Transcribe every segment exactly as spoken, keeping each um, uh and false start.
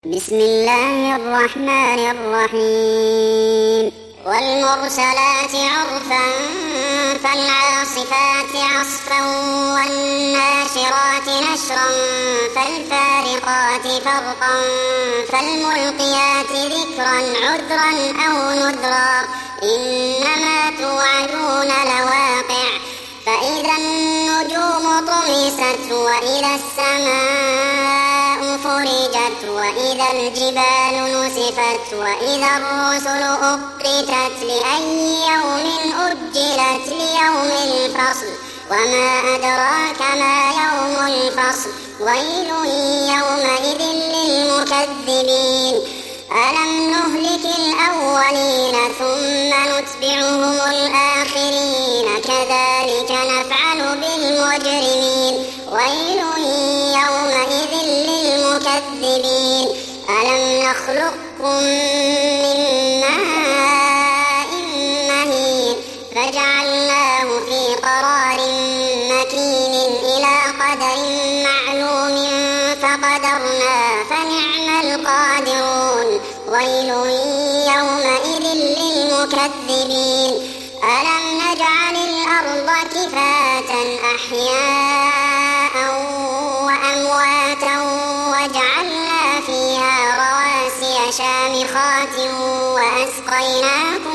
بسم الله الرحمن الرحيم والمرسلات عرفا فالعاصفات عصفا والناشرات نشرا فالفارقات فرقا فالملقيات ذكرا عذرا أو نذرا إنما توعدون لواقع فإذا النجوم طمست وإذا السماء فرجت وإذا الجبال نسفت وإذا الرسل أقتت لأي يوم أجلت ليوم الفصل وما أدراك ما يوم الفصل ويل يومئذ للمكذبين ألم نهلك الأولين ثم نتبعهم الآخرين كذلك نفعل بالمجرمين ويل يومئذ للمكذبين ألم نخلقكم من ماء مهين فجعلناه في قرار مكين إلى قدر معلوم فقدرنا فنعم القادرون ويل يومئذ للمكذبين ألم نجعل الأرض كفاة أحياء وأمواتا وجعلنا فيها رواسي شامخات وأسقيناكم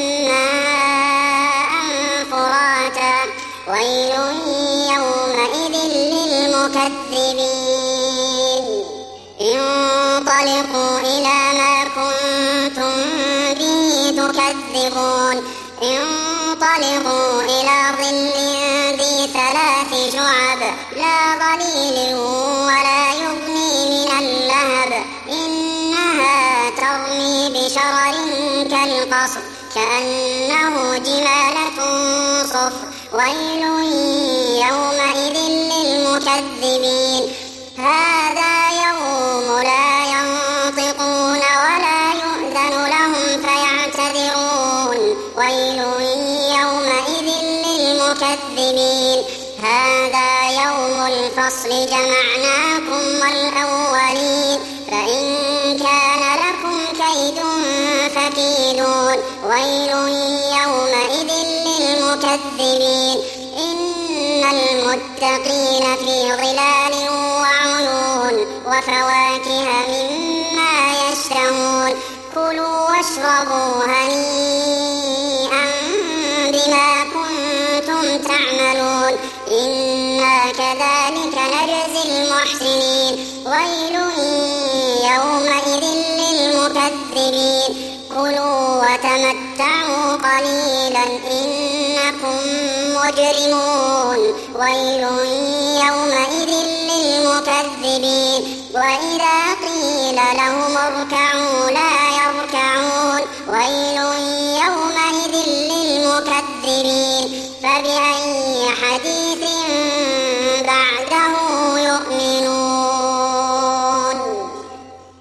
ماء فراتا ويل يومئذ للمكذبين انطلقوا إلى ما كنتم به تكذبون انطلقوا إلى ظل ذي ثلاث شعب لا ظليل ولا يغني من اللهب إنها ترمي بشرر كالقصر كأنه جمالة صفر ويل يومئذ للمكذبين هذا يوم لا ينطقون ولا يؤذن لهم فيعتذرون ويل يومئذ للمكذبين هذا يوم الفصل جمعناكم والأولين فإن كان لكم كيد فكيدون ويل يومئذ للمكذبين إن المتقين في ظلال وعيون وفواكه مما يشتهون كلوا واشربوا هنيئا بما كنتم تعملون إنا كذلك نجزي المحسنين ويل يومئذ للمكذبين كلوا وتمتعوا قليلا إنكم مجرمون ويل يومئذ للمكذبين وإذا قيل لهم اركعوا لا يركعون ويل يومئذ للمكذبين فبأي حديث بعده